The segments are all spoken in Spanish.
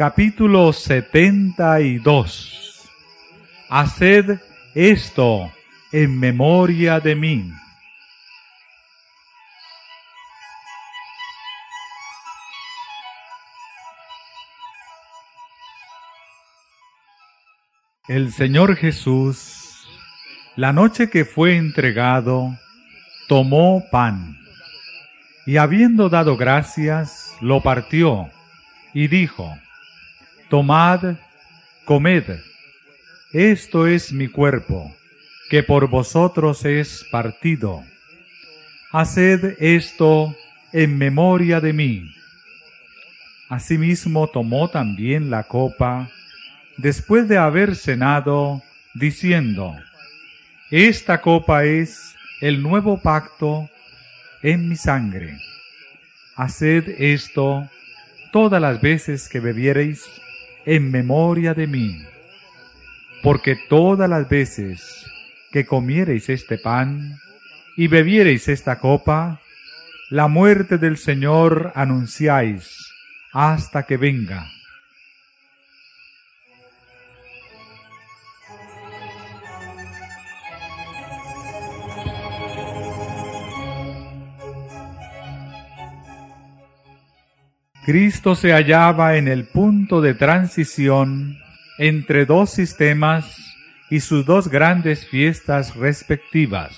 Capítulo 72. Haced esto en memoria de mí. El Señor Jesús, la noche que fue entregado, tomó pan, y habiendo dado gracias, lo partió, y dijo: Tomad, comed, esto es mi cuerpo, que por vosotros es partido. Haced esto en memoria de mí. Asimismo tomó también la copa, después de haber cenado, diciendo: Esta copa es el nuevo pacto en mi sangre. Haced esto todas las veces que bebiereis en memoria de mí. Porque todas las veces que comiereis este pan y bebiereis esta copa, la muerte del Señor anunciáis hasta que venga. Cristo se hallaba en el punto de transición entre dos sistemas y sus dos grandes fiestas respectivas.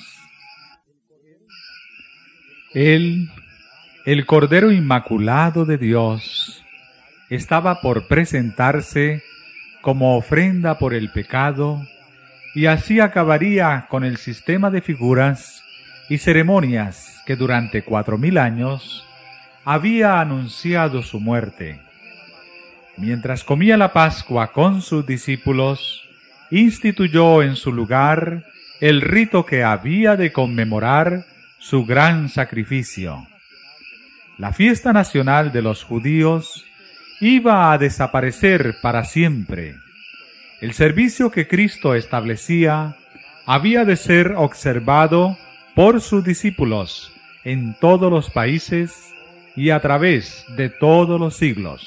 Él, el Cordero Inmaculado de Dios, estaba por presentarse como ofrenda por el pecado, y así acabaría con el sistema de figuras y ceremonias que durante 4000 años había anunciado su muerte. Mientras comía la Pascua con sus discípulos, instituyó en su lugar el rito que había de conmemorar su gran sacrificio. La fiesta nacional de los judíos iba a desaparecer para siempre. El servicio que Cristo establecía había de ser observado por sus discípulos en todos los países y a través de todos los siglos.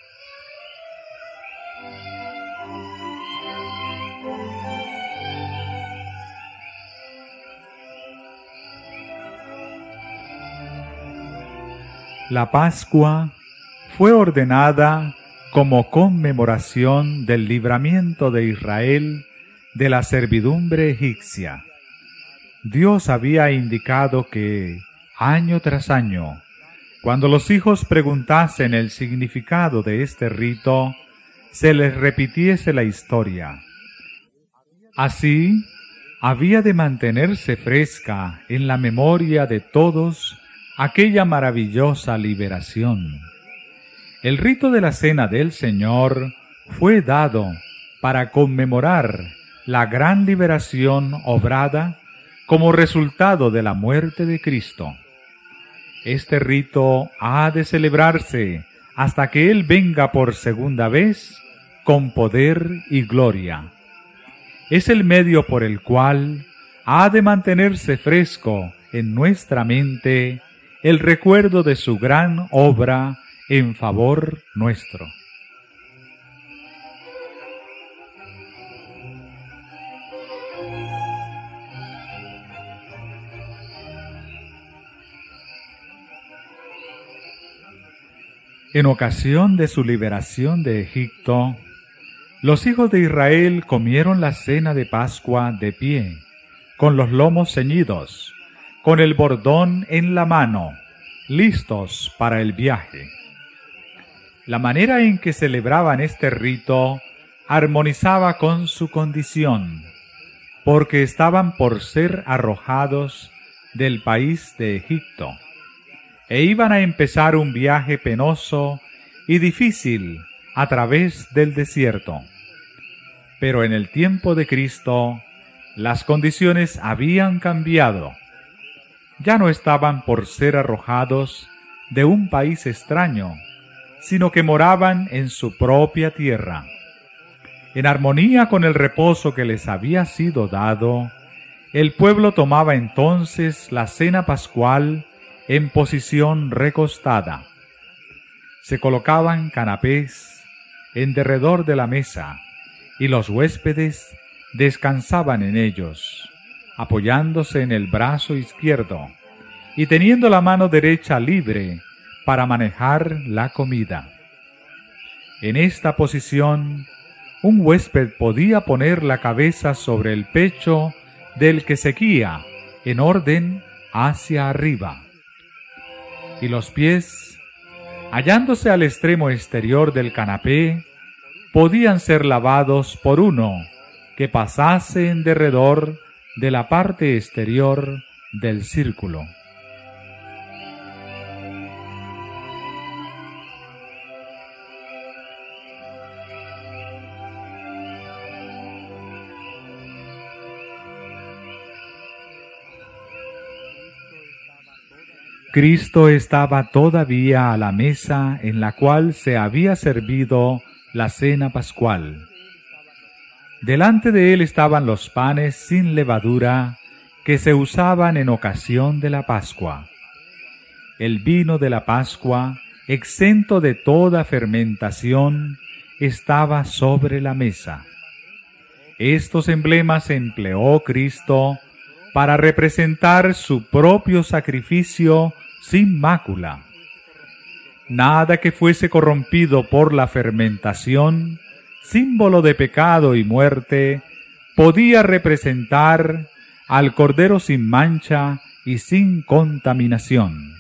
La Pascua fue ordenada como conmemoración del libramiento de Israel de la servidumbre egipcia. Dios había indicado que, año tras año, cuando los hijos preguntasen el significado de este rito, se les repitiese la historia. Así, había de mantenerse fresca en la memoria de todos aquella maravillosa liberación. El rito de la Cena del Señor fue dado para conmemorar la gran liberación obrada como resultado de la muerte de Cristo. Este rito ha de celebrarse hasta que Él venga por segunda vez con poder y gloria. Es el medio por el cual ha de mantenerse fresco en nuestra mente el recuerdo de su gran obra en favor nuestro. En ocasión de su liberación de Egipto, los hijos de Israel comieron la cena de Pascua de pie, con los lomos ceñidos, con el bordón en la mano, listos para el viaje. La manera en que celebraban este rito armonizaba con su condición, porque estaban por ser arrojados del país de Egipto, e iban a empezar un viaje penoso y difícil a través del desierto. Pero en el tiempo de Cristo, las condiciones habían cambiado. Ya no estaban por ser arrojados de un país extraño, sino que moraban en su propia tierra. En armonía con el reposo que les había sido dado, el pueblo tomaba entonces la cena pascual en posición recostada. Se colocaban canapés, en derredor de la mesa, y los huéspedes descansaban en ellos, apoyándose en el brazo izquierdo, y teniendo la mano derecha libre para manejar la comida. En esta posición, un huésped podía poner la cabeza sobre el pecho del que seguía en orden hacia arriba, y los pies, hallándose al extremo exterior del canapé, podían ser lavados por uno que pasase en derredor de la parte exterior del círculo. Cristo estaba todavía a la mesa en la cual se había servido la cena pascual. Delante de él estaban los panes sin levadura que se usaban en ocasión de la Pascua. El vino de la Pascua, exento de toda fermentación, estaba sobre la mesa. Estos emblemas empleó Cristo para representar su propio sacrificio sin mácula. Nada que fuese corrompido por la fermentación, símbolo de pecado y muerte, podía representar al Cordero sin mancha y sin contaminación.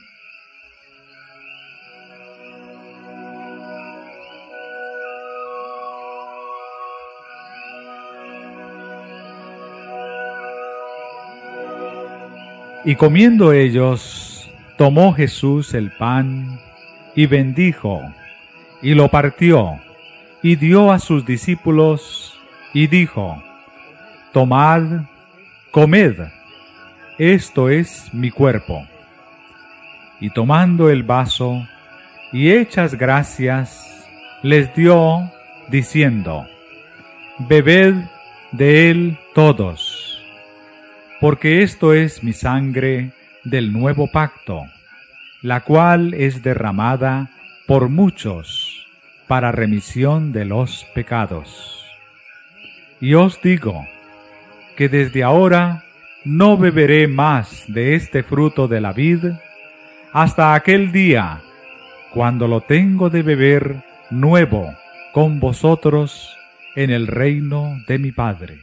Y comiendo ellos, tomó Jesús el pan, y bendijo, y lo partió, y dio a sus discípulos, y dijo: Tomad, comed, esto es mi cuerpo. Y tomando el vaso, y hechas gracias, les dio, diciendo: Bebed de él todos, porque esto es mi sangre del nuevo pacto, la cual es derramada por muchos para remisión de los pecados. Y os digo que desde ahora no beberé más de este fruto de la vid hasta aquel día cuando lo tengo de beber nuevo con vosotros en el reino de mi Padre.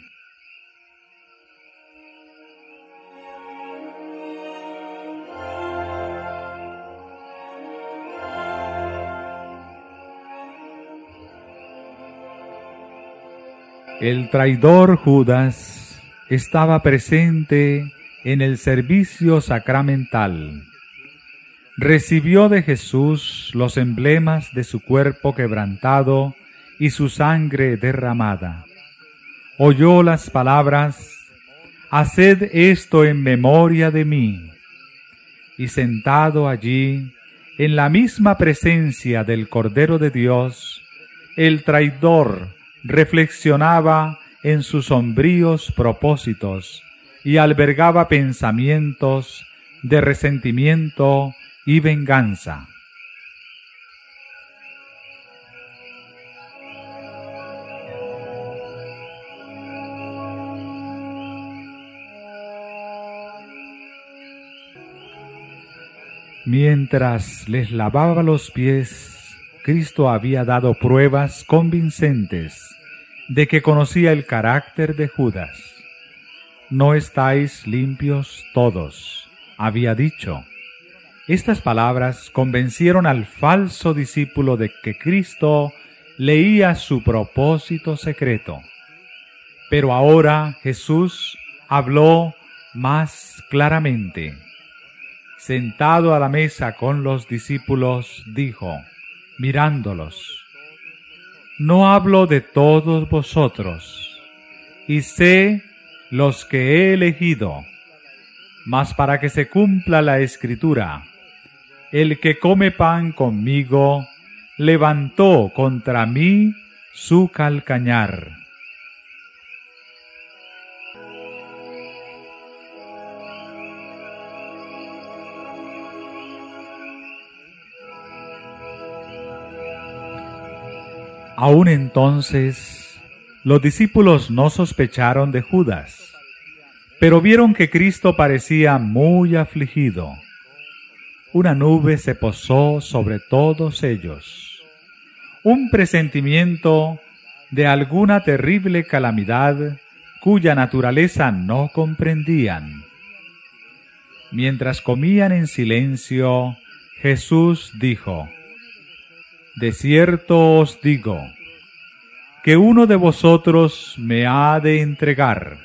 El traidor Judas estaba presente en el servicio sacramental. Recibió de Jesús los emblemas de su cuerpo quebrantado y su sangre derramada. Oyó las palabras: «Haced esto en memoria de mí». Y sentado allí, en la misma presencia del Cordero de Dios, el traidor reflexionaba en sus sombríos propósitos y albergaba pensamientos de resentimiento y venganza. Mientras les lavaba los pies, Cristo había dado pruebas convincentes de que conocía el carácter de Judas. «No estáis limpios todos», había dicho. Estas palabras convencieron al falso discípulo de que Cristo leía su propósito secreto. Pero ahora Jesús habló más claramente. Sentado a la mesa con los discípulos, dijo, mirándolos: «No hablo de todos vosotros, y sé los que he elegido, mas para que se cumpla la Escritura, el que come pan conmigo levantó contra mí su calcañar». Aún entonces, los discípulos no sospecharon de Judas, pero vieron que Cristo parecía muy afligido. Una nube se posó sobre todos ellos. Un presentimiento de alguna terrible calamidad cuya naturaleza no comprendían. Mientras comían en silencio, Jesús dijo: De cierto os digo, que uno de vosotros me ha de entregar.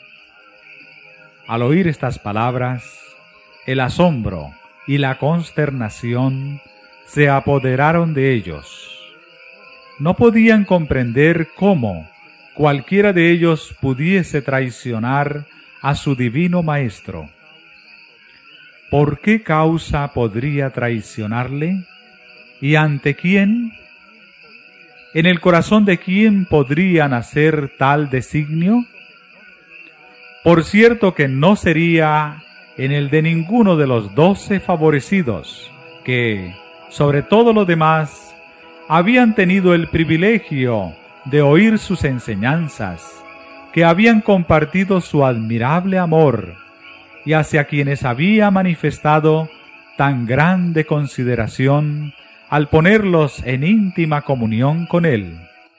Al oír estas palabras, el asombro y la consternación se apoderaron de ellos. No podían comprender cómo cualquiera de ellos pudiese traicionar a su divino Maestro. ¿Por qué causa podría traicionarle? ¿Y ante quién? ¿En el corazón de quién podría nacer tal designio? Por cierto que no sería en el de ninguno de los 12 favorecidos, que, sobre todo los demás, habían tenido el privilegio de oír sus enseñanzas, que habían compartido su admirable amor, y hacia quienes había manifestado tan grande consideración al ponerlos en íntima comunión con él.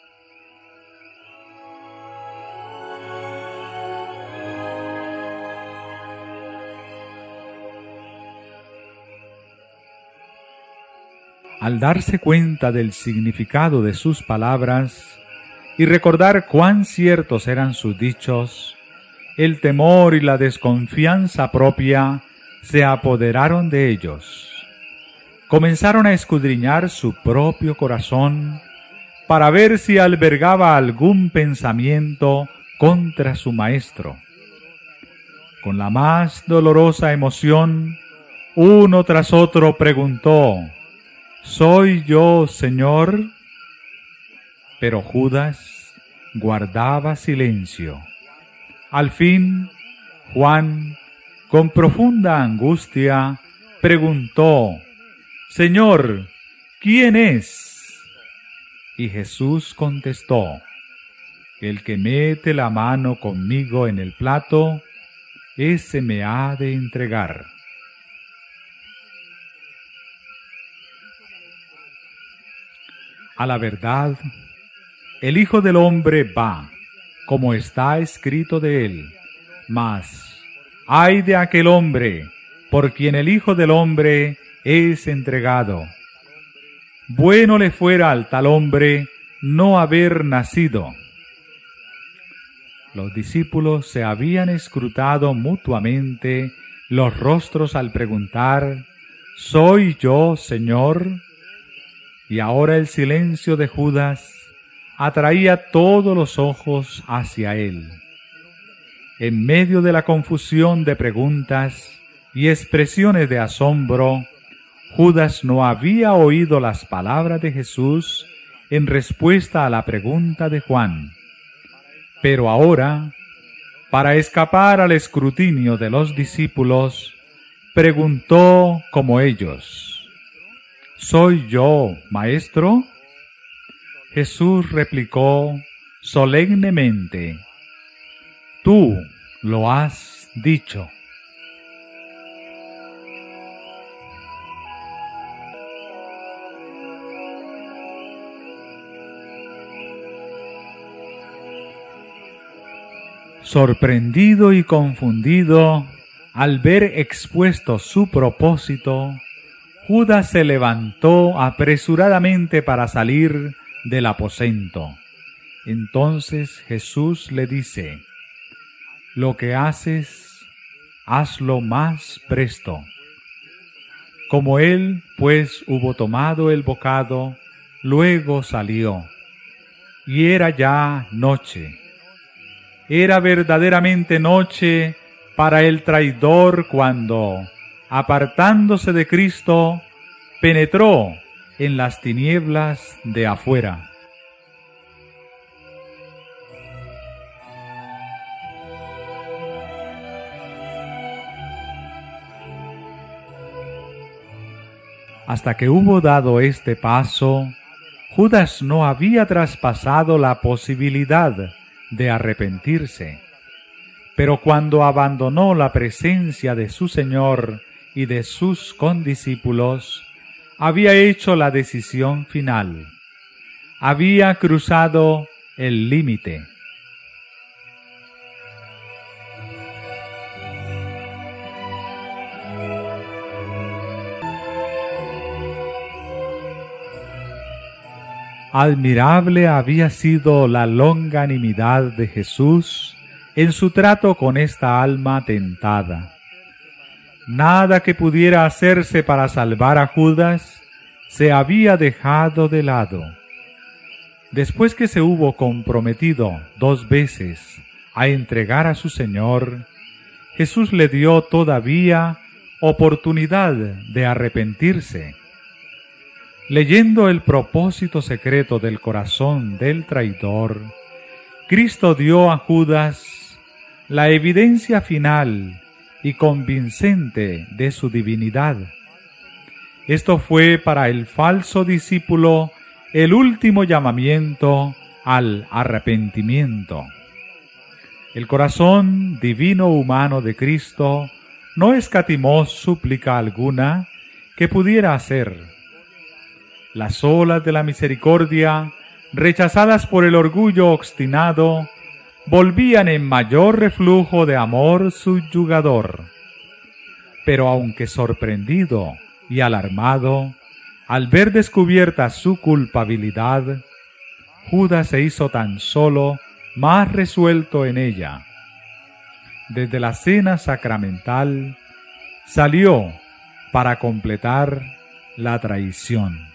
Al darse cuenta del significado de sus palabras y recordar cuán ciertos eran sus dichos, el temor y la desconfianza propia se apoderaron de ellos. Comenzaron a escudriñar su propio corazón para ver si albergaba algún pensamiento contra su Maestro. Con la más dolorosa emoción, uno tras otro preguntó: ¿Soy yo, Señor? Pero Judas guardaba silencio. Al fin, Juan, con profunda angustia, preguntó: Señor, ¿quién es? Y Jesús contestó: El que mete la mano conmigo en el plato, ese me ha de entregar. A la verdad, el Hijo del Hombre va, como está escrito de él, mas ¡ay de aquel hombre por quien el Hijo del Hombre es entregado! Bueno le fuera al tal hombre no haber nacido. Los discípulos se habían escrutado mutuamente los rostros al preguntar: ¿Soy yo, Señor? Y ahora el silencio de Judas atraía todos los ojos hacia él. En medio de la confusión de preguntas y expresiones de asombro, Judas no había oído las palabras de Jesús en respuesta a la pregunta de Juan. Pero ahora, para escapar al escrutinio de los discípulos, preguntó como ellos: ¿Soy yo, Maestro? Jesús replicó solemnemente: Tú lo has dicho. Sorprendido y confundido al ver expuesto su propósito, Judas se levantó apresuradamente para salir del aposento. Entonces Jesús le dice: Lo que haces, hazlo más presto. Como él, pues, hubo tomado el bocado, luego salió, y era ya noche. Era verdaderamente noche para el traidor cuando, apartándose de Cristo, penetró en las tinieblas de afuera. Hasta que hubo dado este paso, Judas no había traspasado la posibilidad de arrepentirse, pero cuando abandonó la presencia de su Señor y de sus condiscípulos, había hecho la decisión final. Había cruzado el límite. Admirable había sido la longanimidad de Jesús en su trato con esta alma tentada. Nada que pudiera hacerse para salvar a Judas se había dejado de lado. Después que se hubo comprometido 2 veces a entregar a su Señor, Jesús le dio todavía oportunidad de arrepentirse. Leyendo el propósito secreto del corazón del traidor, Cristo dio a Judas la evidencia final y convincente de su divinidad. Esto fue para el falso discípulo el último llamamiento al arrepentimiento. El corazón divino humano de Cristo no escatimó súplica alguna que pudiera hacer. Las olas de la misericordia, rechazadas por el orgullo obstinado, volvían en mayor reflujo de amor subyugador. Pero aunque sorprendido y alarmado, al ver descubierta su culpabilidad, Judas se hizo tan solo más resuelto en ella. Desde la cena sacramental salió para completar la traición.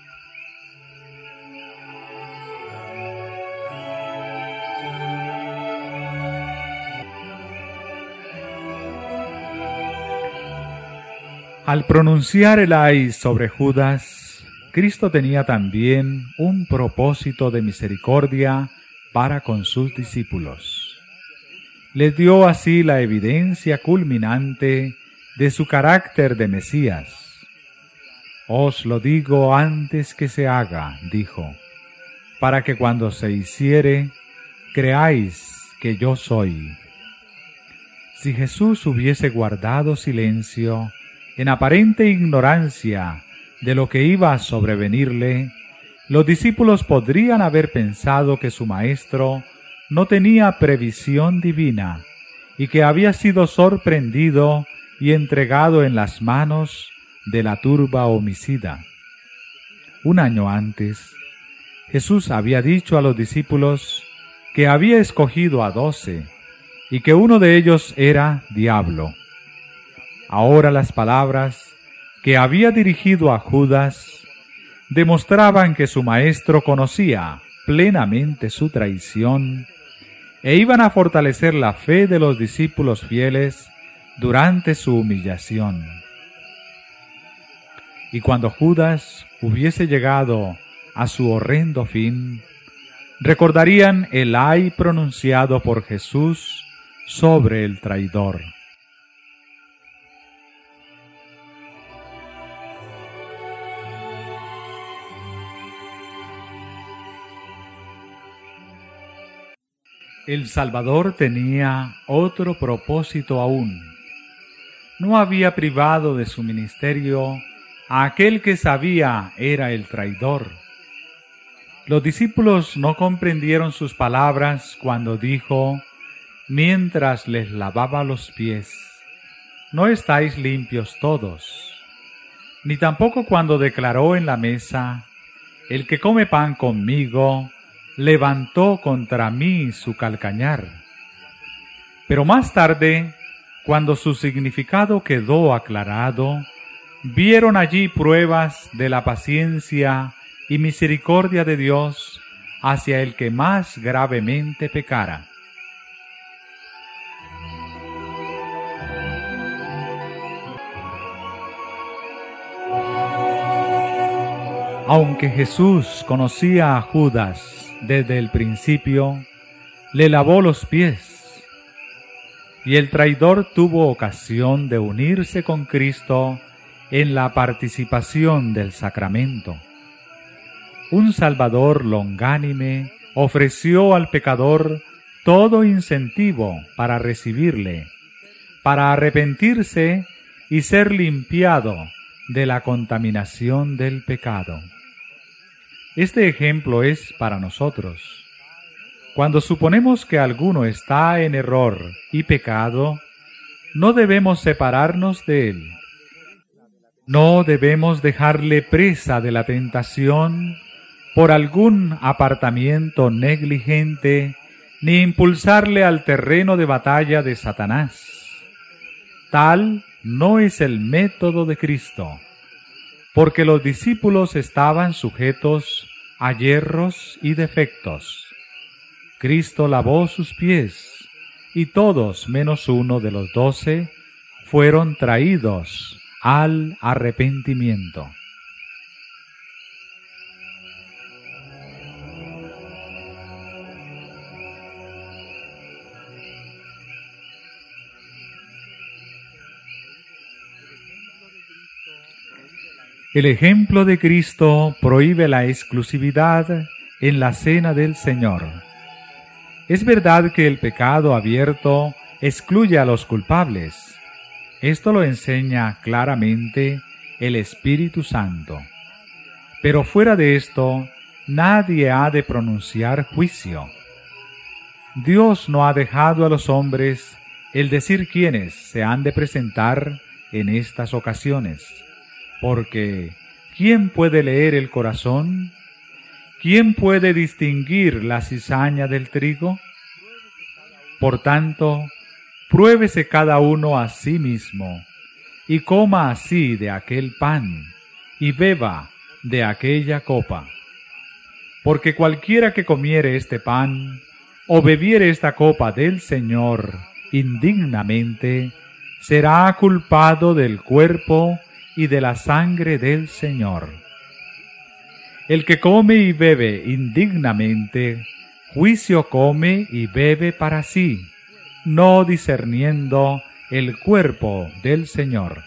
Al pronunciar el ay sobre Judas, Cristo tenía también un propósito de misericordia para con sus discípulos. Les dio así la evidencia culminante de su carácter de Mesías. Os lo digo antes que se haga, dijo, para que cuando se hiciere, creáis que yo soy. Si Jesús hubiese guardado silencio, en aparente ignorancia de lo que iba a sobrevenirle, los discípulos podrían haber pensado que su maestro no tenía previsión divina y que había sido sorprendido y entregado en las manos de la turba homicida. 1 año antes, Jesús había dicho a los discípulos que había escogido a 12 y que uno de ellos era Diablo. Ahora las palabras que había dirigido a Judas demostraban que su maestro conocía plenamente su traición e iban a fortalecer la fe de los discípulos fieles durante su humillación. Y cuando Judas hubiese llegado a su horrendo fin, recordarían el ay pronunciado por Jesús sobre el traidor. El Salvador tenía otro propósito aún. No había privado de su ministerio a aquel que sabía era el traidor. Los discípulos no comprendieron sus palabras cuando dijo, mientras les lavaba los pies, ¿no estáis limpios todos? Ni tampoco cuando declaró en la mesa, el que come pan conmigo, levantó contra mí su calcañar. Pero más tarde, cuando su significado quedó aclarado, vieron allí pruebas de la paciencia y misericordia de Dios hacia el que más gravemente pecara. Aunque Jesús conocía a Judas desde el principio, le lavó los pies, y el traidor tuvo ocasión de unirse con Cristo en la participación del sacramento. un Salvador longánime ofreció al pecador todo incentivo para recibirle, para arrepentirse y ser limpiado de la contaminación del pecado. Este ejemplo es para nosotros. Cuando suponemos que alguno está en error y pecado, no debemos separarnos de él. No debemos dejarle presa de la tentación por algún apartamiento negligente, ni impulsarle al terreno de batalla de Satanás. Tal no es el método de Cristo, porque los discípulos estaban sujetos a yerros y defectos. Cristo lavó sus pies, y todos menos uno de los 12 fueron traídos al arrepentimiento. El ejemplo de Cristo prohíbe la exclusividad en la cena del Señor. Es verdad que el pecado abierto excluye a los culpables. Esto lo enseña claramente el Espíritu Santo. Pero fuera de esto, nadie ha de pronunciar juicio. Dios no ha dejado a los hombres el decir quiénes se han de presentar en estas ocasiones. Porque, ¿quién puede leer el corazón? ¿Quién puede distinguir la cizaña del trigo? Por tanto, pruébese cada uno a sí mismo, y coma así de aquel pan, y beba de aquella copa. Porque cualquiera que comiere este pan, o bebiere esta copa del Señor indignamente, será culpado del cuerpo y de la sangre del Señor. El que come y bebe indignamente, juicio come y bebe para sí, no discerniendo el cuerpo del Señor.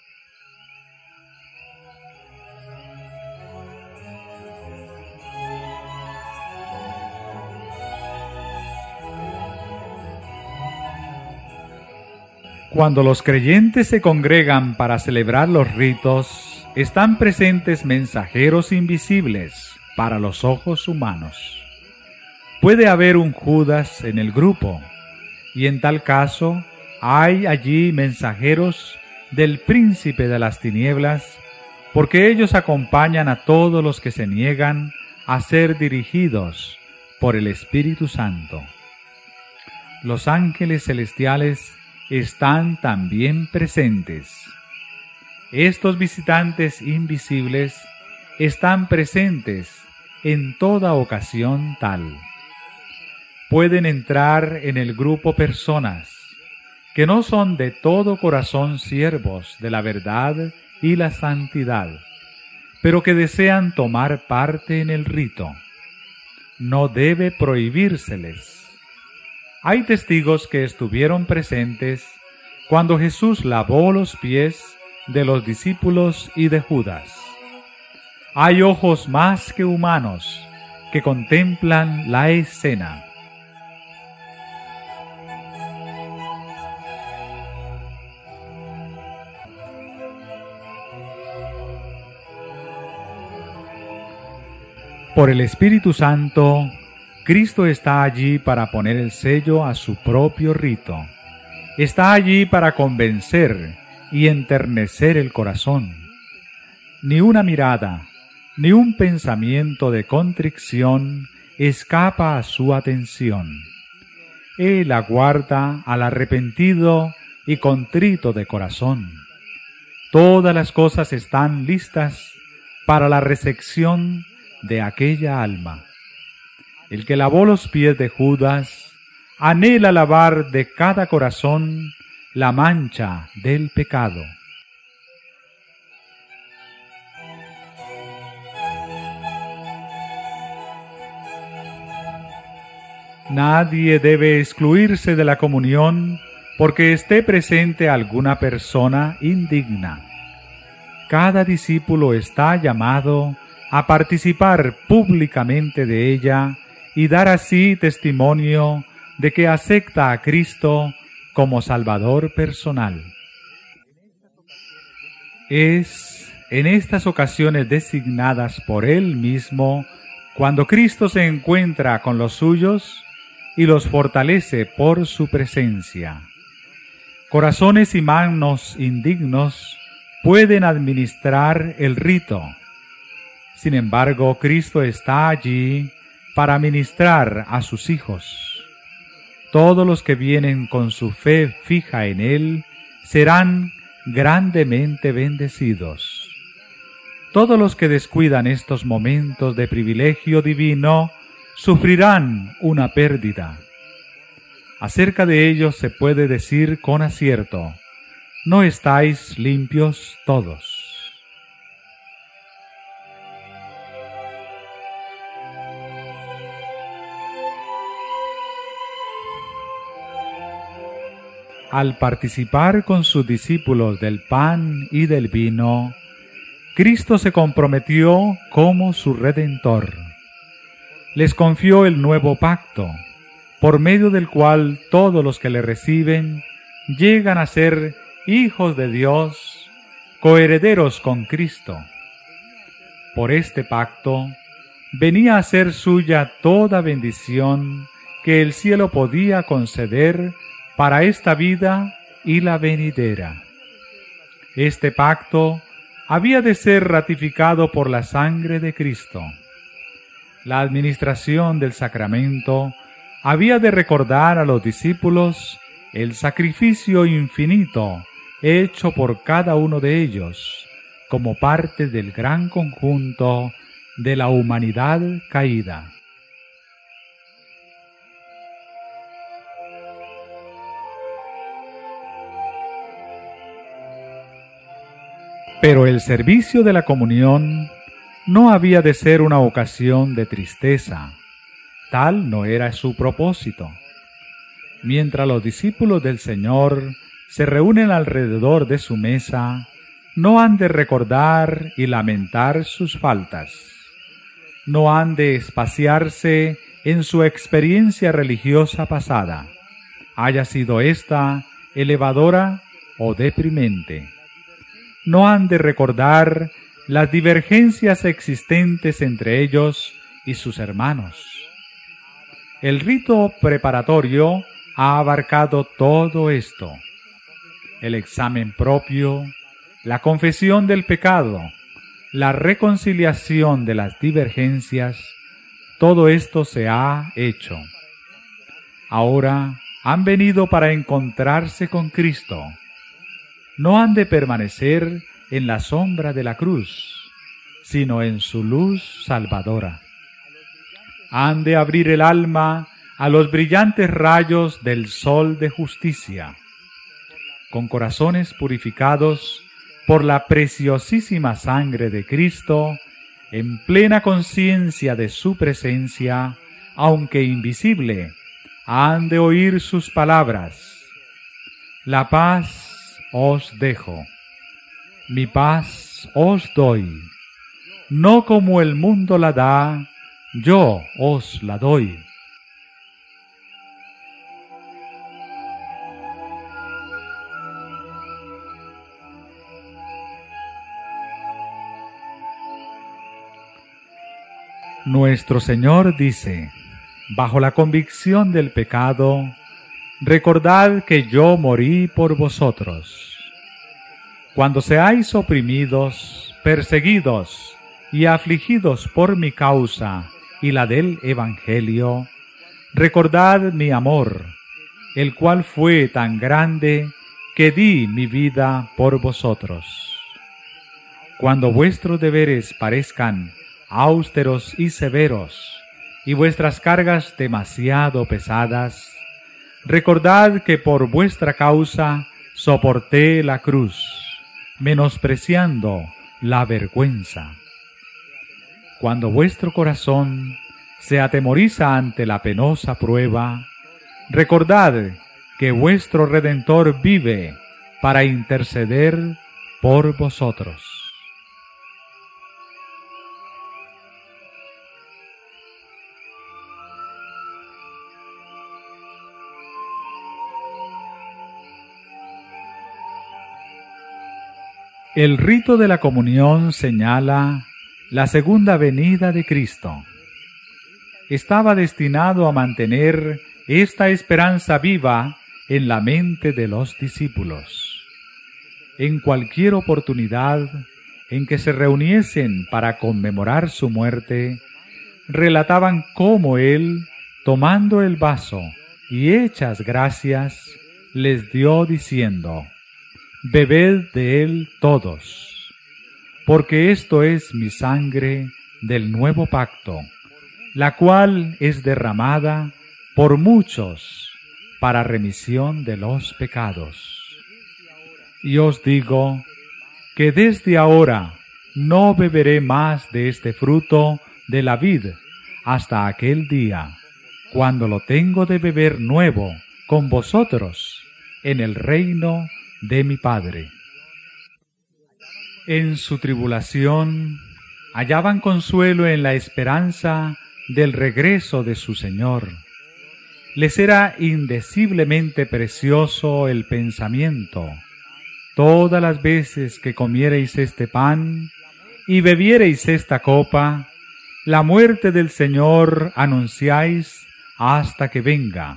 Cuando los creyentes se congregan para celebrar los ritos, están presentes mensajeros invisibles para los ojos humanos. Puede haber un Judas en el grupo, y en tal caso hay allí mensajeros del príncipe de las tinieblas, porque ellos acompañan a todos los que se niegan a ser dirigidos por el Espíritu Santo. Los ángeles celestiales están también presentes. Estos visitantes invisibles están presentes en toda ocasión tal. Pueden entrar en el grupo personas que no son de todo corazón siervos de la verdad y la santidad, pero que desean tomar parte en el rito. No debe prohibírseles. Hay testigos que estuvieron presentes cuando Jesús lavó los pies de los discípulos y de Judas. Hay ojos más que humanos que contemplan la escena. Por el Espíritu Santo, Cristo está allí para poner el sello a su propio rito. Está allí para convencer y enternecer el corazón. Ni una mirada, ni un pensamiento de contrición escapa a su atención. Él aguarda al arrepentido y contrito de corazón. Todas las cosas están listas para la recepción de aquella alma. El que lavó los pies de Judas anhela lavar de cada corazón la mancha del pecado. Nadie debe excluirse de la comunión porque esté presente alguna persona indigna. Cada discípulo está llamado a participar públicamente de ella y dar así testimonio de que acepta a Cristo como Salvador personal. Es en estas ocasiones designadas por Él mismo cuando Cristo se encuentra con los suyos y los fortalece por su presencia. Corazones y manos indignos pueden administrar el rito. Sin embargo, Cristo está allí para ministrar a sus hijos. Todos los que vienen con su fe fija en Él serán grandemente bendecidos. Todos los que descuidan estos momentos de privilegio divino sufrirán una pérdida. Acerca de ellos se puede decir con acierto: no estáis limpios todos. Al participar con sus discípulos del pan y del vino, Cristo se comprometió como su Redentor. Les confió el nuevo pacto, por medio del cual todos los que le reciben llegan a ser hijos de Dios, coherederos con Cristo. Por este pacto venía a ser suya toda bendición que el cielo podía conceder para esta vida y la venidera. Este pacto había de ser ratificado por la sangre de Cristo. La administración del sacramento había de recordar a los discípulos el sacrificio infinito hecho por cada uno de ellos, como parte del gran conjunto de la humanidad caída. Pero el servicio de la comunión no había de ser una ocasión de tristeza. Tal no era su propósito. Mientras los discípulos del Señor se reúnen alrededor de su mesa, no han de recordar y lamentar sus faltas. No han de espaciarse en su experiencia religiosa pasada, haya sido ésta elevadora o deprimente. No han de recordar las divergencias existentes entre ellos y sus hermanos. El rito preparatorio ha abarcado todo esto: el examen propio, la confesión del pecado, la reconciliación de las divergencias. Todo esto se ha hecho. Ahora han venido para encontrarse con Cristo. No han de permanecer en la sombra de la cruz, sino en su luz salvadora. Han de abrir el alma a los brillantes rayos del sol de justicia. Con corazones purificados por la preciosísima sangre de Cristo, en plena conciencia de su presencia, aunque invisible, han de oír sus palabras: la paz os dejo, mi paz os doy, no como el mundo la da, yo os la doy. Nuestro Señor dice, bajo la convicción del pecado: recordad que yo morí por vosotros. Cuando seáis oprimidos, perseguidos y afligidos por mi causa y la del Evangelio, recordad mi amor, el cual fue tan grande que di mi vida por vosotros. Cuando vuestros deberes parezcan austeros y severos, y vuestras cargas demasiado pesadas, recordad que por vuestra causa soporté la cruz, menospreciando la vergüenza. Cuando vuestro corazón se atemoriza ante la penosa prueba, recordad que vuestro Redentor vive para interceder por vosotros. El rito de la comunión señala la segunda venida de Cristo. Estaba destinado a mantener esta esperanza viva en la mente de los discípulos. En cualquier oportunidad en que se reuniesen para conmemorar su muerte, relataban cómo Él, tomando el vaso y hechas gracias, les dio diciendo: «Bebed de él todos, porque esto es mi sangre del nuevo pacto, la cual es derramada por muchos para remisión de los pecados. Y os digo que desde ahora no beberé más de este fruto de la vid hasta aquel día, cuando lo tengo de beber nuevo con vosotros en el reino de mi Padre». En su tribulación hallaban consuelo en la esperanza del regreso de su Señor. Les era indeciblemente precioso el pensamiento: todas las veces que comiereis este pan y bebiereis esta copa, la muerte del Señor anunciáis hasta que venga.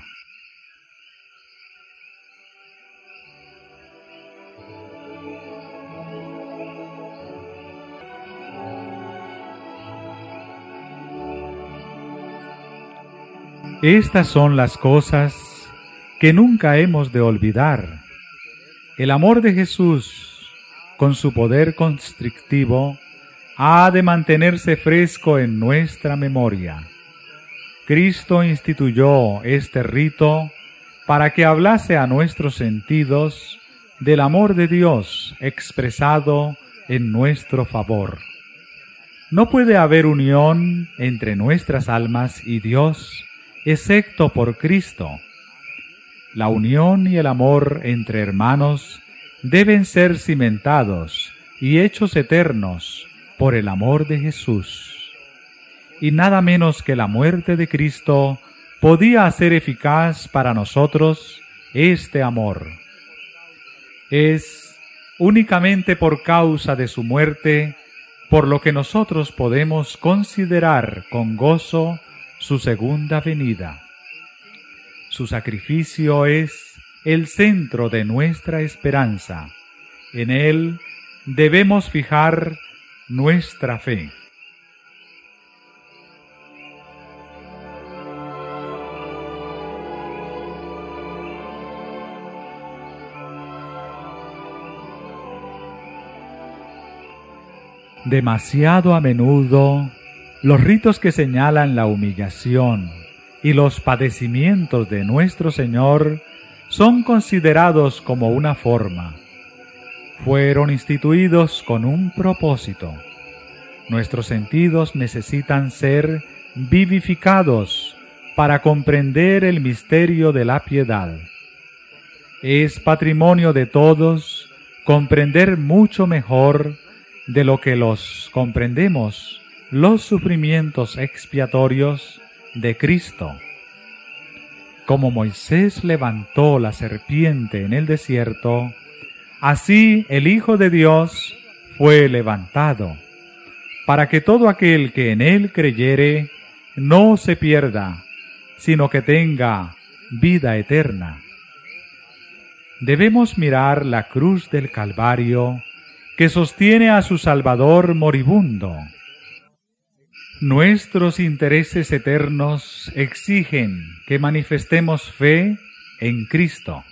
Estas son las cosas que nunca hemos de olvidar. El amor de Jesús, con su poder constrictivo, ha de mantenerse fresco en nuestra memoria. Cristo instituyó este rito para que hablase a nuestros sentidos del amor de Dios expresado en nuestro favor. No puede haber unión entre nuestras almas y Dios, excepto por Cristo. La unión y el amor entre hermanos deben ser cimentados y hechos eternos por el amor de Jesús. Y nada menos que la muerte de Cristo podía hacer eficaz para nosotros este amor. Es únicamente por causa de su muerte por lo que nosotros podemos considerar con gozo su segunda venida. Su sacrificio es el centro de nuestra esperanza. En él debemos fijar nuestra fe. Demasiado a menudo, los ritos que señalan la humillación y los padecimientos de nuestro Señor son considerados como una forma. Fueron instituidos con un propósito. Nuestros sentidos necesitan ser vivificados para comprender el misterio de la piedad. Es patrimonio de todos comprender mucho mejor de lo que los comprendemos los sufrimientos expiatorios de Cristo. Como Moisés levantó la serpiente en el desierto, así el Hijo de Dios fue levantado, para que todo aquel que en él creyere no se pierda, sino que tenga vida eterna. Debemos mirar la cruz del Calvario que sostiene a su Salvador moribundo. Nuestros intereses eternos exigen que manifestemos fe en Cristo.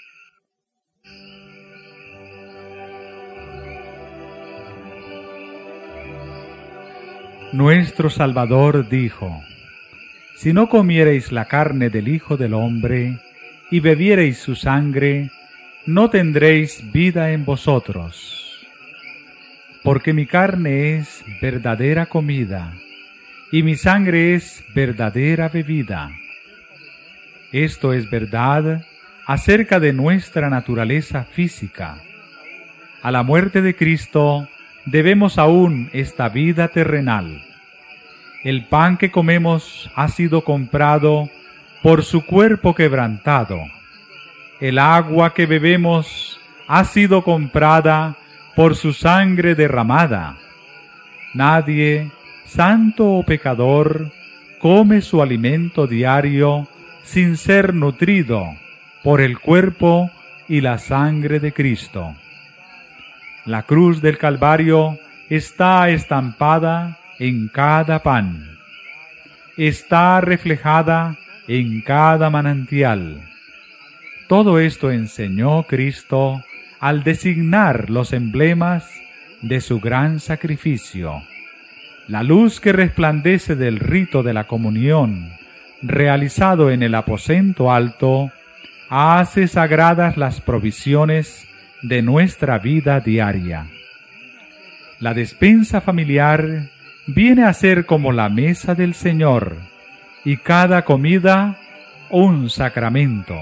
Nuestro Salvador dijo: «Si no comiereis la carne del Hijo del Hombre y bebiereis su sangre, no tendréis vida en vosotros. Porque mi carne es verdadera comida, y mi sangre es verdadera bebida». Esto es verdad acerca de nuestra naturaleza física. A la muerte de Cristo debemos aún esta vida terrenal. El pan que comemos ha sido comprado por su cuerpo quebrantado. El agua que bebemos ha sido comprada por su sangre derramada. Nadie, santo o pecador, come su alimento diario sin ser nutrido por el cuerpo y la sangre de Cristo. La cruz del Calvario está estampada en cada pan, está reflejada en cada manantial. Todo esto enseñó Cristo al designar los emblemas de su gran sacrificio. La luz que resplandece del rito de la comunión, realizado en el aposento alto, hace sagradas las provisiones de nuestra vida diaria. La despensa familiar viene a ser como la mesa del Señor, y cada comida un sacramento.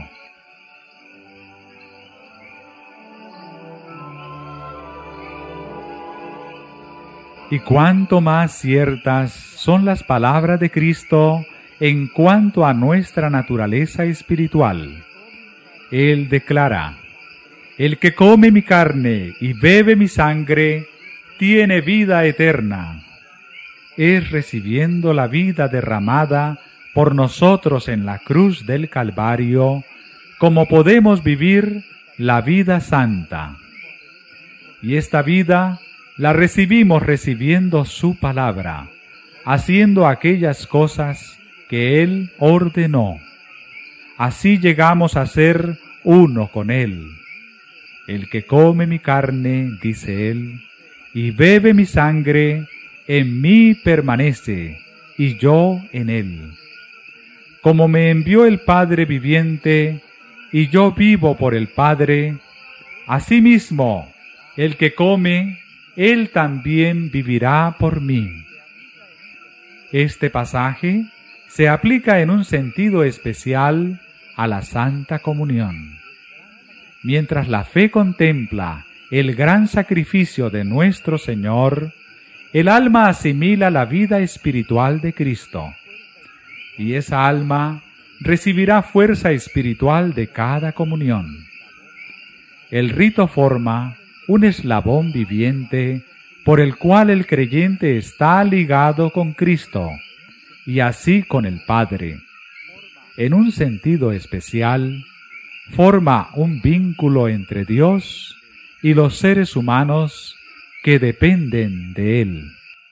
Y cuánto más ciertas son las palabras de Cristo en cuanto a nuestra naturaleza espiritual. Él declara: el que come mi carne y bebe mi sangre, tiene vida eterna. Es recibiendo la vida derramada por nosotros en la cruz del Calvario, como podemos vivir la vida santa. Y esta vida la recibimos recibiendo su palabra, haciendo aquellas cosas que Él ordenó. Así llegamos a ser uno con Él. El que come mi carne, dice Él, y bebe mi sangre, en mí permanece, y yo en Él. Como me envió el Padre viviente, y yo vivo por el Padre, asimismo, el que come, Él también vivirá por mí. Este pasaje se aplica en un sentido especial a la Santa Comunión. Mientras la fe contempla el gran sacrificio de nuestro Señor, el alma asimila la vida espiritual de Cristo, y esa alma recibirá fuerza espiritual de cada comunión. El rito forma un eslabón viviente por el cual el creyente está ligado con Cristo y así con el Padre. En un sentido especial, forma un vínculo entre Dios y los seres humanos que dependen de Él.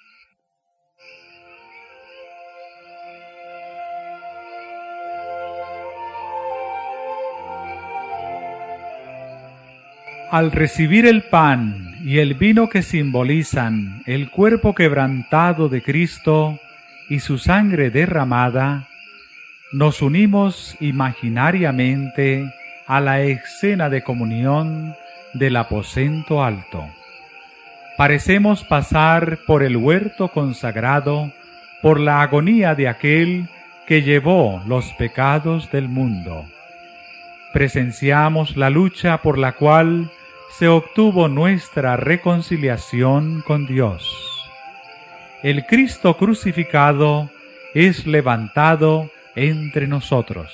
Al recibir el pan y el vino que simbolizan el cuerpo quebrantado de Cristo y su sangre derramada, nos unimos imaginariamente a la escena de comunión del aposento alto. Parecemos pasar por el huerto consagrado por la agonía de aquel que llevó los pecados del mundo. Presenciamos la lucha por la cual se obtuvo nuestra reconciliación con Dios. El Cristo crucificado es levantado entre nosotros.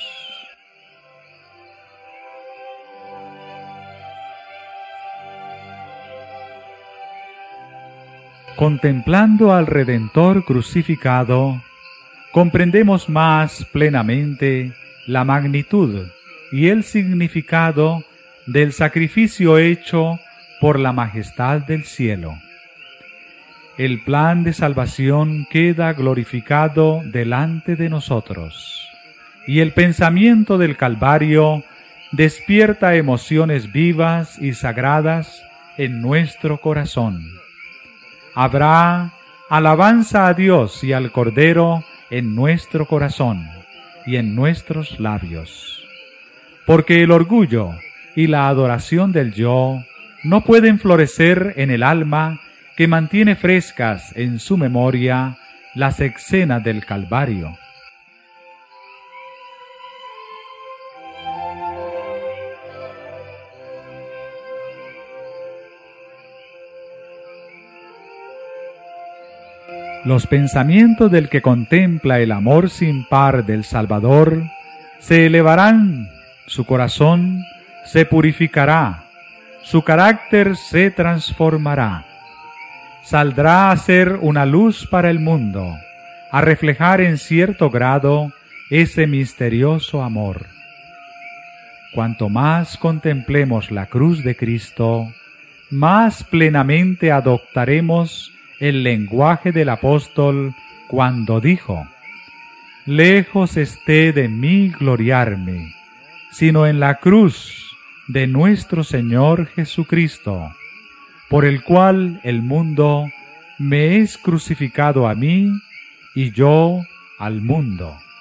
Contemplando al Redentor crucificado, comprendemos más plenamente la magnitud y el significado del sacrificio hecho por la majestad del cielo. El plan de salvación queda glorificado delante de nosotros, y el pensamiento del Calvario despierta emociones vivas y sagradas en nuestro corazón. Habrá alabanza a Dios y al Cordero en nuestro corazón y en nuestros labios, porque el orgullo y la adoración del yo no pueden florecer en el alma que mantiene frescas en su memoria las escenas del Calvario. Los pensamientos del que contempla el amor sin par del Salvador se elevarán, su corazón se purificará, su carácter se transformará. Saldrá a ser una luz para el mundo, a reflejar en cierto grado ese misterioso amor. Cuanto más contemplemos la cruz de Cristo, más plenamente adoptaremos el lenguaje del apóstol cuando dijo: «Lejos esté de mí gloriarme, sino en la cruz de nuestro Señor Jesucristo, por el cual el mundo me es crucificado a mí y yo al mundo».